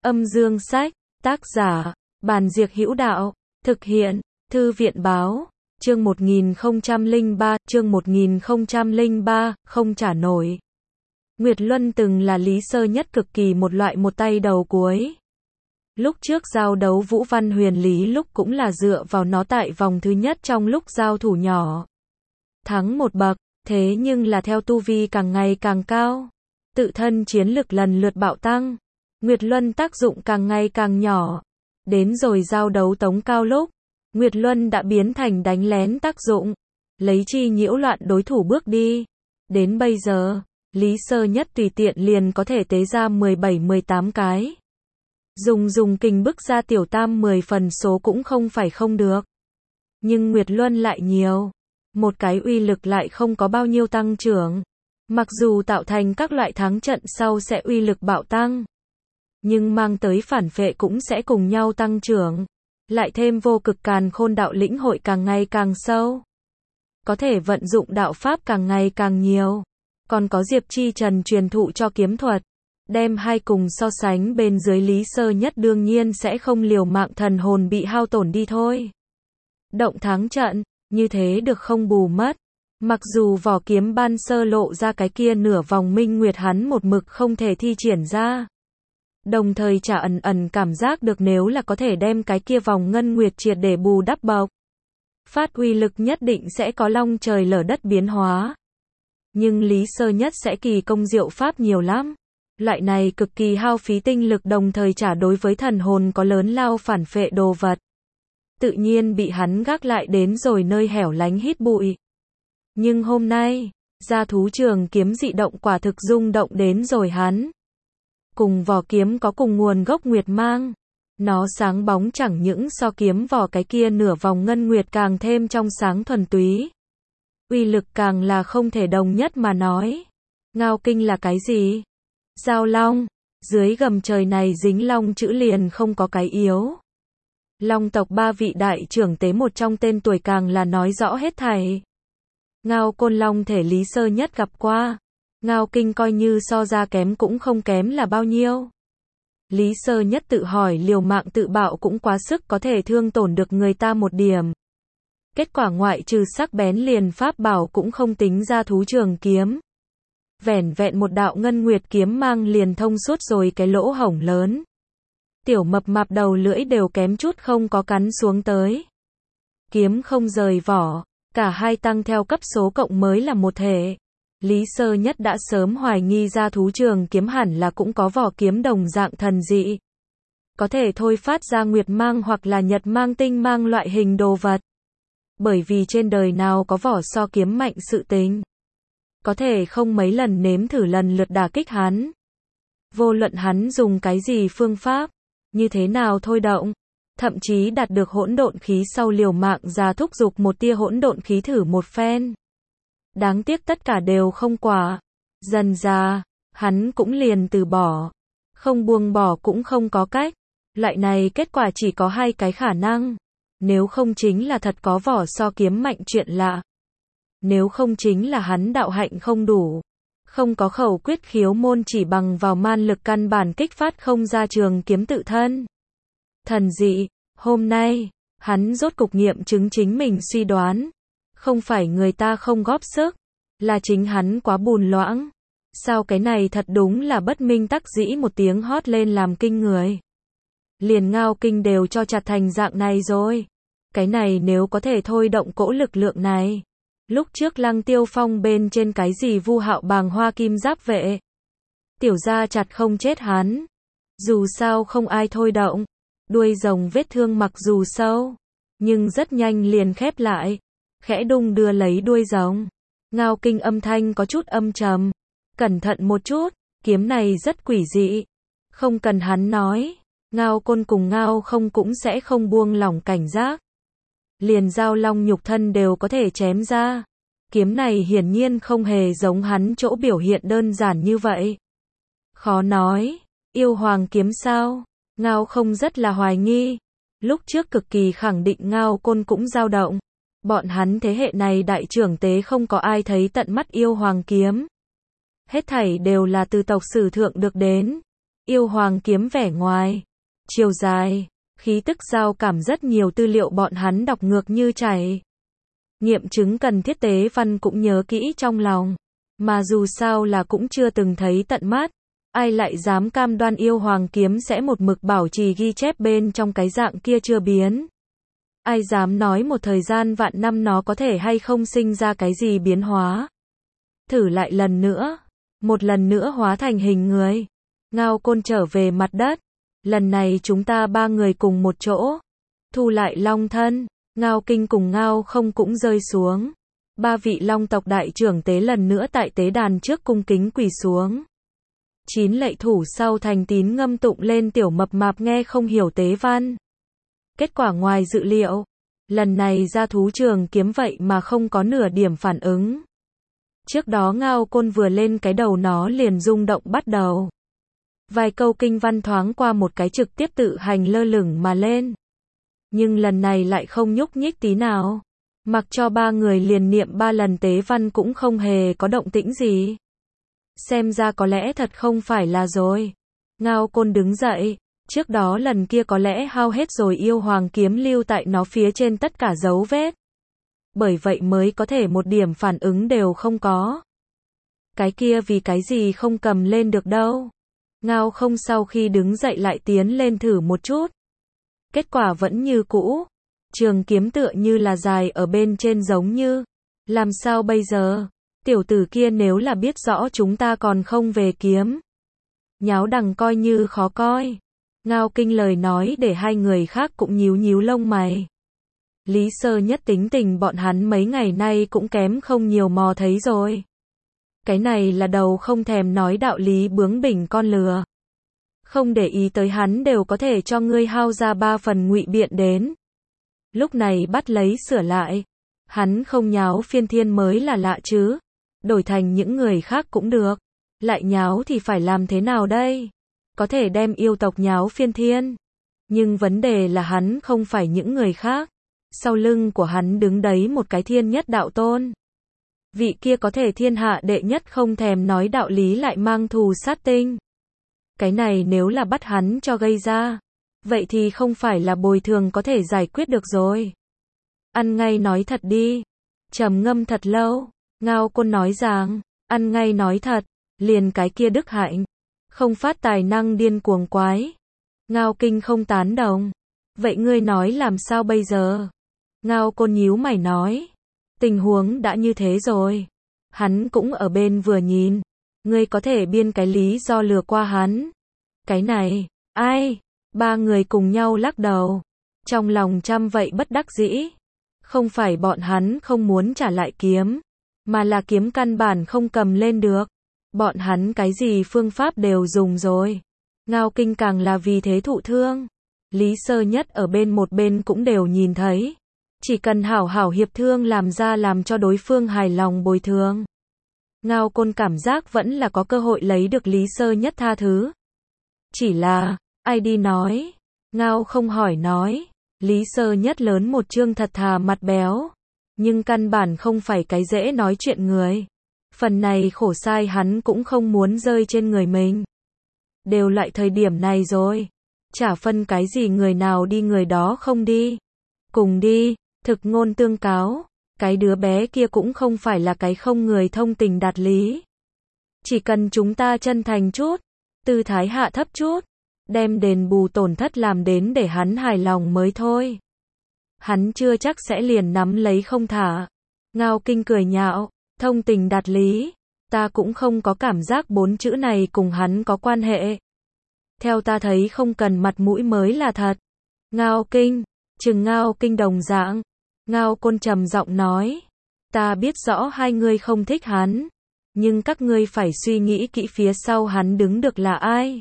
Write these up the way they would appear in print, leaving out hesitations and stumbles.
Âm dương sách, tác giả, Bàn Diệc Hữu Đạo, thực hiện, Thư viện báo, chương 1003, không trả nổi. Nguyệt Luân từng là Lý Sơ Nhất cực kỳ một loại một tay đầu cuối. Lúc trước giao đấu Vũ Văn Huyền Lý lúc cũng là dựa vào nó tại vòng thứ nhất trong lúc giao thủ nhỏ. Thắng một bậc, thế nhưng là theo tu vi càng ngày càng cao, tự thân chiến lực lần lượt bạo tăng, Nguyệt Luân tác dụng càng ngày càng nhỏ. Đến rồi giao đấu tống cao lúc, Nguyệt Luân đã biến thành đánh lén tác dụng, lấy chi nhiễu loạn đối thủ bước đi. Đến bây giờ, Lý Sơ Nhất tùy tiện liền có thể tế ra 17-18 cái. Dùng kình bức ra tiểu tam 10 phần số cũng không phải không được. Nhưng Nguyệt Luân lại nhiều. Một cái uy lực lại không có bao nhiêu tăng trưởng. Mặc dù tạo thành các loại thắng trận sau sẽ uy lực bạo tăng, nhưng mang tới phản phệ cũng sẽ cùng nhau tăng trưởng. Lại thêm vô cực càn khôn đạo lĩnh hội càng ngày càng sâu. Có thể vận dụng đạo pháp càng ngày càng nhiều. Còn có Diệp Chi Trần truyền thụ cho kiếm thuật. Đem hai cùng so sánh bên dưới Lý Sơ Nhất đương nhiên sẽ không liều mạng thần hồn bị hao tổn đi thôi. Động thắng trận, như thế được không bù mất. Mặc dù vỏ kiếm ban sơ lộ ra cái kia nửa vòng minh nguyệt hắn một mực không thể thi triển ra. Đồng thời chả ẩn cảm giác được nếu là có thể đem cái kia vòng ngân nguyệt triệt để bù đắp bọc, phát uy lực nhất định sẽ có long trời lở đất biến hóa. Nhưng Lý Sơ Nhất sẽ kỳ công diệu pháp nhiều lắm. Loại này cực kỳ hao phí tinh lực đồng thời trả đối với thần hồn có lớn lao phản phệ đồ vật. Tự nhiên bị hắn gác lại đến rồi nơi hẻo lánh hít bụi. Nhưng hôm nay, gia thú trường kiếm dị động quả thực rung động đến rồi hắn. Cùng vỏ kiếm có cùng nguồn gốc nguyệt mang. Nó sáng bóng chẳng những so kiếm vỏ cái kia nửa vòng ngân nguyệt càng thêm trong sáng thuần túy. Uy lực càng là không thể đồng nhất mà nói. Ngao kinh là cái gì? Giao long. Dưới gầm trời này dính long chữ liền không có cái yếu. Long tộc ba vị đại trưởng tế một trong tên tuổi càng là nói rõ hết thảy. Ngao côn long thể Lý Sơ Nhất gặp qua. Ngao kinh coi như so ra kém cũng không kém là bao nhiêu. Lý Sơ Nhất tự hỏi liều mạng tự bạo cũng quá sức có thể thương tổn được người ta một điểm. Kết quả ngoại trừ sắc bén liền pháp bảo cũng không tính ra thú trường kiếm. Vẻn vẹn một đạo ngân nguyệt kiếm mang liền thông suốt rồi cái lỗ hổng lớn. Tiểu mập mạp đầu lưỡi đều kém chút không có cắn xuống tới. Kiếm không rời vỏ, cả hai tăng theo cấp số cộng mới là một thể. Lý Sơ Nhất đã sớm hoài nghi ra thú trường kiếm hẳn là cũng có vỏ kiếm đồng dạng thần dị. Có thể thôi phát ra nguyệt mang hoặc là nhật mang tinh mang loại hình đồ vật. Bởi vì trên đời nào có vỏ so kiếm mạnh sự tình. Có thể không mấy lần nếm thử lần lượt đả kích hắn. Vô luận hắn dùng cái gì phương pháp, như thế nào thôi động, thậm chí đạt được hỗn độn khí sau liều mạng ra thúc giục một tia hỗn độn khí thử một phen. Đáng tiếc tất cả đều không quả. Dần ra, hắn cũng liền từ bỏ. Không buông bỏ cũng không có cách. Loại này kết quả chỉ có hai cái khả năng. Nếu không chính là thật có vỏ so kiếm mạnh chuyện lạ. Nếu không chính là hắn đạo hạnh không đủ. Không có khẩu quyết khiếu môn chỉ bằng vào man lực căn bản kích phát không ra trường kiếm tự thân. Thần dị, hôm nay, hắn rốt cục nghiệm chứng chính mình suy đoán. Không phải người ta không góp sức, là chính hắn quá bùn loãng. Sao cái này thật đúng là bất minh tắc dĩ một tiếng hót lên làm kinh người. Liền Ngao kinh đều cho chặt thành dạng này rồi. Cái này nếu có thể thôi động cỗ lực lượng này. Lúc trước Lăng Tiêu Phong bên trên cái gì Vu Hạo Bàng Hoa Kim Giáp Vệ. Tiểu gia chặt không chết hắn. Dù sao không ai thôi động. Đuôi rồng vết thương mặc dù sâu, nhưng rất nhanh liền khép lại. Khẽ đung đưa lấy đuôi rồng. Ngao kinh âm thanh có chút âm trầm. Cẩn thận một chút, kiếm này rất quỷ dị. Không cần hắn nói, Ngao côn cùng Ngao không cũng sẽ không buông lỏng cảnh giác. Liền giao long nhục thân đều có thể chém ra. Kiếm này hiển nhiên không hề giống hắn chỗ biểu hiện đơn giản như vậy. Khó nói, yêu hoàng kiếm sao? Ngao không rất là hoài nghi. Lúc trước cực kỳ khẳng định Ngao côn cũng dao động. Bọn hắn thế hệ này đại trưởng tế không có ai thấy tận mắt yêu hoàng kiếm. Hết thảy đều là từ tộc sử thượng được đến. Yêu hoàng kiếm vẻ ngoài, chiều dài, khí tức giao cảm rất nhiều tư liệu bọn hắn đọc ngược như chảy. Nghiệm chứng cần thiết tế văn cũng nhớ kỹ trong lòng. Mà dù sao là cũng chưa từng thấy tận mắt. Ai lại dám cam đoan yêu hoàng kiếm sẽ một mực bảo trì ghi chép bên trong cái dạng kia chưa biến. Ai dám nói một thời gian vạn năm nó có thể hay không sinh ra cái gì biến hóa. Thử lại lần nữa. Một lần nữa hóa thành hình người. Ngao Côn trở về mặt đất. Lần này chúng ta ba người cùng một chỗ. Thu lại long thân. Ngao Kinh cùng Ngao Không cũng rơi xuống. Ba vị long tộc đại trưởng tế lần nữa tại tế đàn trước cung kính quỳ xuống. 9 lạy thủ sau thành tín ngâm tụng lên tiểu mập mạp nghe không hiểu tế văn. Kết quả ngoài dự liệu. Lần này ra thú trường kiếm vậy mà không có nửa điểm phản ứng. Trước đó Ngao Côn vừa lên cái đầu nó liền rung động bắt đầu. Vài câu kinh văn thoáng qua một cái trực tiếp tự hành lơ lửng mà lên. Nhưng lần này lại không nhúc nhích tí nào. Mặc cho ba người liền niệm 3 lần tế văn cũng không hề có động tĩnh gì. Xem ra có lẽ thật không phải là rồi. Ngao Côn đứng dậy. Trước đó lần kia có lẽ hao hết rồi yêu hoàng kiếm lưu tại nó phía trên tất cả dấu vết. Bởi vậy mới có thể một điểm phản ứng đều không có. Cái kia vì cái gì không cầm lên được đâu. Ngao Không sau khi đứng dậy lại tiến lên thử một chút. Kết quả vẫn như cũ. Trường kiếm tựa như là dài ở bên trên giống như. Làm sao bây giờ? Tiểu tử kia nếu là biết rõ chúng ta còn không về kiếm. Nháo đằng coi như khó coi. Ngao Kinh lời nói để hai người khác cũng nhíu nhíu lông mày. Lý Sơ Nhất tính tình bọn hắn mấy ngày nay cũng kém không nhiều mò thấy rồi. Cái này là đầu không thèm nói đạo lý bướng bỉnh con lừa. Không để ý tới hắn đều có thể cho ngươi hao ra 3 phần ngụy biện đến. Lúc này bắt lấy sửa lại. Hắn không nháo phiên thiên mới là lạ chứ. Đổi thành những người khác cũng được. Lại nháo thì phải làm thế nào đây? Có thể đem yêu tộc nháo phiên thiên. Nhưng vấn đề là hắn không phải những người khác. Sau lưng của hắn đứng đấy một cái thiên nhất đạo tôn. Vị kia có thể thiên hạ đệ nhất không thèm nói đạo lý lại mang thù sát tinh. Cái này nếu là bắt hắn cho gây ra. Vậy thì không phải là bồi thường có thể giải quyết được rồi. Ăn ngay nói thật đi. Trầm ngâm thật lâu. Ngao Côn nói rằng. Ăn ngay nói thật. Liền cái kia đức hạnh. Không phát tài năng điên cuồng quái. Ngao Kinh không tán đồng. Vậy ngươi nói làm sao bây giờ? Ngao Côn nhíu mày nói. Tình huống đã như thế rồi. Hắn cũng ở bên vừa nhìn. Ngươi có thể biên cái lý do lừa qua hắn. Cái này, ai? Ba người cùng nhau lắc đầu. Trong lòng trăm vậy bất đắc dĩ. Không phải bọn hắn không muốn trả lại kiếm. Mà là kiếm căn bản không cầm lên được. Bọn hắn cái gì phương pháp đều dùng rồi. Ngao Kinh càng là vì thế thụ thương. Lý Sơ Nhất ở bên một bên cũng đều nhìn thấy. Chỉ cần hảo hảo hiệp thương làm ra làm cho đối phương hài lòng bồi thường. Ngao Côn cảm giác vẫn là có cơ hội lấy được Lý Sơ Nhất tha thứ. Chỉ là, ai đi nói? Ngao Không hỏi nói. Lý Sơ Nhất lớn một trương thật thà mặt béo. Nhưng căn bản không phải cái dễ nói chuyện người. Phần này khổ sai hắn cũng không muốn rơi trên người mình. Đều lại thời điểm này rồi. Chả phân cái gì người nào đi người đó không đi. Cùng đi, thực ngôn tương cáo. Cái đứa bé kia cũng không phải là cái không người thông tình đạt lý. Chỉ cần chúng ta chân thành chút. Tư thái hạ thấp chút. Đem đền bù tổn thất làm đến để hắn hài lòng mới thôi. Hắn chưa chắc sẽ liền nắm lấy không thả. Ngao Kinh cười nhạo. Thông tình đạt lý. Ta cũng không có cảm giác 4 chữ này cùng hắn có quan hệ. Theo ta thấy không cần mặt mũi mới là thật. Ngao Kinh. Chừng Ngao Kinh đồng dạng. Ngao Côn trầm giọng nói. Ta biết rõ hai người không thích hắn. Nhưng các ngươi phải suy nghĩ kỹ phía sau hắn đứng được là ai.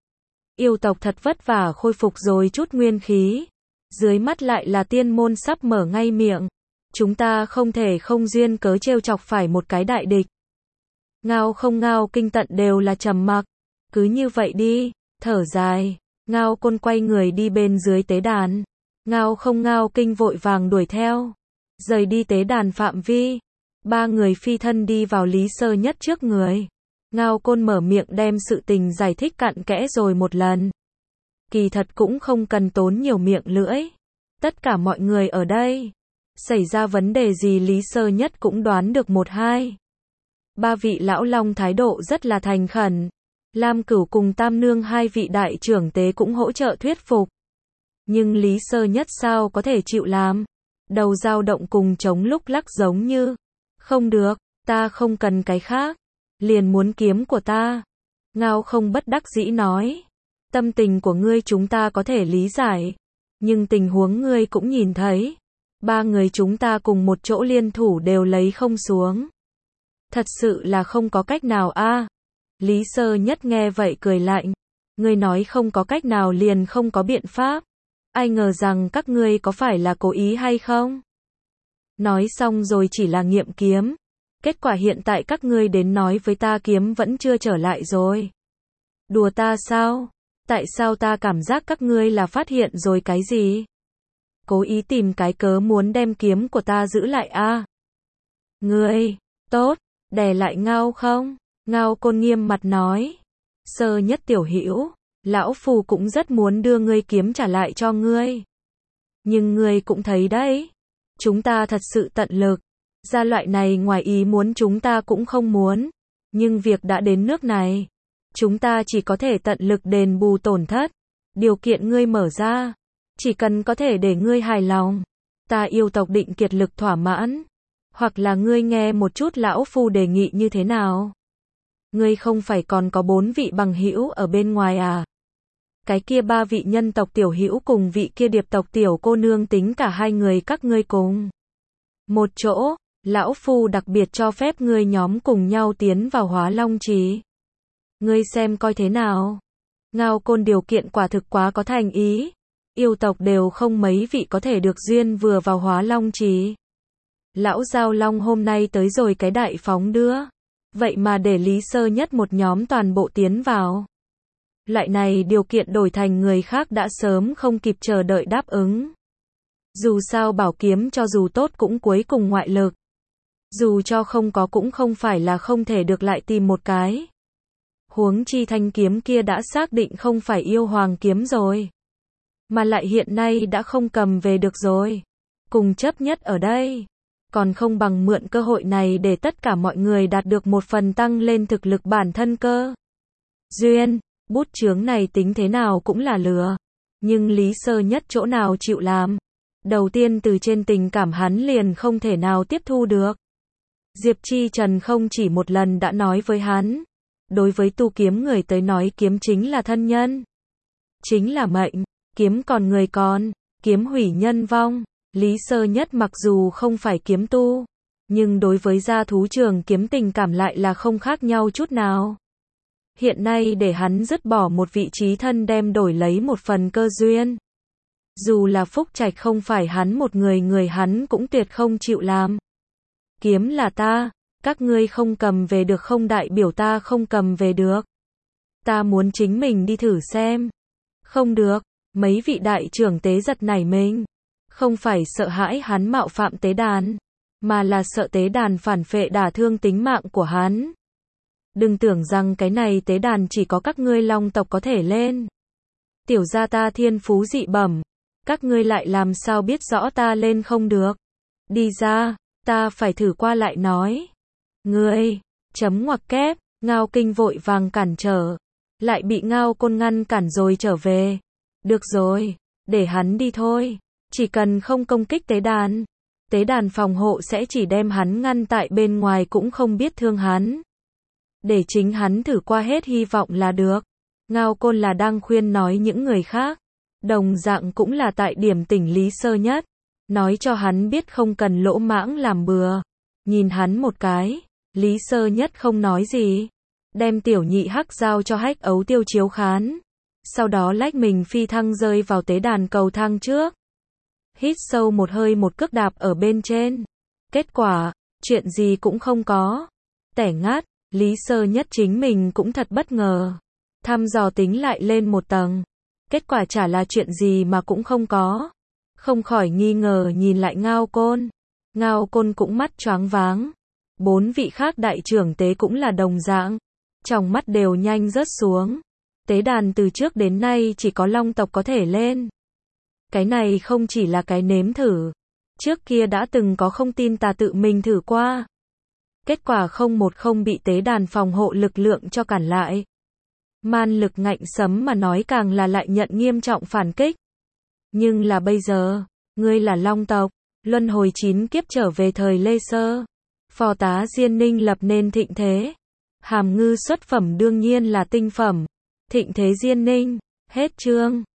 Yêu tộc thật vất vả khôi phục rồi chút nguyên khí. Dưới mắt lại là tiên môn sắp mở ngay miệng. Chúng ta không thể không duyên cớ trêu chọc phải một cái đại địch. Ngao Kinh tận đều là trầm mặc. Cứ như vậy đi, thở dài. Ngao Côn quay người đi bên dưới tế đàn. Ngao Kinh vội vàng đuổi theo. Rời đi tế đàn phạm vi. Ba người phi thân đi vào Lý Sơ Nhất trước người. Ngao Côn mở miệng đem sự tình giải thích cặn kẽ rồi một lần. Kỳ thật cũng không cần tốn nhiều miệng lưỡi. Tất cả mọi người ở đây, xảy ra vấn đề gì Lý Sơ Nhất cũng đoán được một hai. Ba vị lão long thái độ rất là thành khẩn. Lam Cửu cùng Tam Nương hai vị đại trưởng tế cũng hỗ trợ thuyết phục. Nhưng Lý Sơ Nhất sao có thể chịu làm? Đầu dao động cùng chống lúc lắc giống như. Không được, ta không cần cái khác. Liền muốn kiếm của ta. Ngao Không bất đắc dĩ nói. Tâm tình của ngươi chúng ta có thể lý giải. Nhưng tình huống ngươi cũng nhìn thấy. Ba người chúng ta cùng một chỗ liên thủ đều lấy không xuống. Thật sự là không có cách nào a. Lý Sơ Nhất nghe vậy cười lạnh. Ngươi nói không có cách nào liền không có biện pháp. Ai ngờ rằng các ngươi có phải là cố ý hay không? Nói xong rồi chỉ là nghiệm kiếm. Kết quả hiện tại các ngươi đến nói với ta kiếm vẫn chưa trở lại rồi. Đùa ta sao? Tại sao ta cảm giác các ngươi là phát hiện rồi cái gì? Cố ý tìm cái cớ muốn đem kiếm của ta giữ lại a. Ngươi, tốt, đè lại Ngao Không? Ngao Côn nghiêm mặt nói. Sơ Nhất tiểu hữu, lão phù cũng rất muốn đưa ngươi kiếm trả lại cho ngươi. Nhưng ngươi cũng thấy đấy, chúng ta thật sự tận lực. Ra loại này ngoài ý muốn chúng ta cũng không muốn. Nhưng việc đã đến nước này, chúng ta chỉ có thể tận lực đền bù tổn thất. Điều kiện ngươi mở ra, chỉ cần có thể để ngươi hài lòng, ta yêu tộc định kiệt lực thỏa mãn. Hoặc là ngươi nghe một chút lão phu đề nghị như thế nào? Ngươi không phải còn có 4 vị bằng hữu ở bên ngoài à? Cái kia 3 vị nhân tộc tiểu hữu cùng vị kia điệp tộc tiểu cô nương tính cả 2 người các ngươi cùng một chỗ, lão phu đặc biệt cho phép ngươi nhóm cùng nhau tiến vào Hóa Long Trì. Ngươi xem coi thế nào? Ngao Côn điều kiện quả thực quá có thành ý. Yêu tộc đều không mấy vị có thể được duyên vừa vào Hóa Long Trì. Lão Giao Long hôm nay tới rồi cái đại phóng đưa. Vậy mà để Lý Sơ Nhất một nhóm toàn bộ tiến vào. Loại này điều kiện đổi thành người khác đã sớm không kịp chờ đợi đáp ứng. Dù sao bảo kiếm cho dù tốt cũng cuối cùng ngoại lực. Dù cho không có cũng không phải là không thể được lại tìm một cái. Huống chi thanh kiếm kia đã xác định không phải yêu hoàng kiếm rồi. Mà lại hiện nay đã không cầm về được rồi. Cùng chấp nhất ở đây. Còn không bằng mượn cơ hội này để tất cả mọi người đạt được một phần tăng lên thực lực bản thân cơ. Duyên, bút chướng này tính thế nào cũng là lừa. Nhưng Lý Sơ Nhất chỗ nào chịu làm. Đầu tiên từ trên tình cảm hắn liền không thể nào tiếp thu được. Diệp Chi Trần không chỉ một lần đã nói với hắn. Đối với tu kiếm người tới nói kiếm chính là thân nhân. Chính là mệnh, kiếm còn người còn, kiếm hủy nhân vong. Lý Sơ Nhất mặc dù không phải kiếm tu, nhưng đối với gia thú trường kiếm tình cảm lại là không khác nhau chút nào. Hiện nay để hắn dứt bỏ một vị trí thân đem đổi lấy một phần cơ duyên. Dù là phúc trạch không phải hắn một người hắn cũng tuyệt không chịu làm. Kiếm là ta, các ngươi không cầm về được không đại biểu ta không cầm về được. Ta muốn chính mình đi thử xem. Không được, mấy vị đại trưởng tế giật nảy mình. Không phải sợ hãi hắn mạo phạm tế đàn, mà là sợ tế đàn phản phệ đả thương tính mạng của hắn. Đừng tưởng rằng cái này tế đàn chỉ có các ngươi long tộc có thể lên. Tiểu gia ta thiên phú dị bẩm, các ngươi lại làm sao biết rõ ta lên không được. Đi ra, ta phải thử qua lại nói. Ngươi, chấm ngoặc kép, Ngao Kinh vội vàng cản trở. Lại bị Ngao Côn ngăn cản rồi trở về. Được rồi, để hắn đi thôi. Chỉ cần không công kích tế đàn phòng hộ sẽ chỉ đem hắn ngăn tại bên ngoài cũng không biết thương hắn. Để chính hắn thử qua hết hy vọng là được. Ngao Côn là đang khuyên nói những người khác. Đồng dạng cũng là tại điểm tỉnh Lý Sơ Nhất. Nói cho hắn biết không cần lỗ mãng làm bừa. Nhìn hắn một cái, Lý Sơ Nhất không nói gì. Đem tiểu nhị hắc giao cho Hách Ấu Tiêu chiếu khán. Sau đó lách mình phi thăng rơi vào tế đàn cầu thang trước. Hít sâu một hơi một cước đạp ở bên trên. Kết quả, chuyện gì cũng không có. Tẻ ngát, Lý Sơ Nhất chính mình cũng thật bất ngờ. Thăm dò tính lại lên một tầng. Kết quả chả là chuyện gì mà cũng không có. Không khỏi nghi ngờ nhìn lại Ngao Côn. Ngao Côn cũng mắt choáng váng. 4 vị khác đại trưởng tế cũng là đồng dạng. trong mắt đều nhanh rớt xuống. Tế đàn từ trước đến nay chỉ có long tộc có thể lên. Cái này không chỉ là cái nếm thử. Trước kia đã từng có không tin tà tự mình thử qua. Kết quả 010 bị tế đàn phòng hộ lực lượng cho cản lại. Man lực ngạnh sấm mà nói càng là lại nhận nghiêm trọng phản kích. Nhưng là bây giờ, ngươi là long tộc, luân hồi 9 kiếp trở về thời Lê Sơ. Phò tá Diên Ninh lập nên thịnh thế. Hàm ngư xuất phẩm đương nhiên là tinh phẩm. Thịnh thế Diên Ninh, hết chương.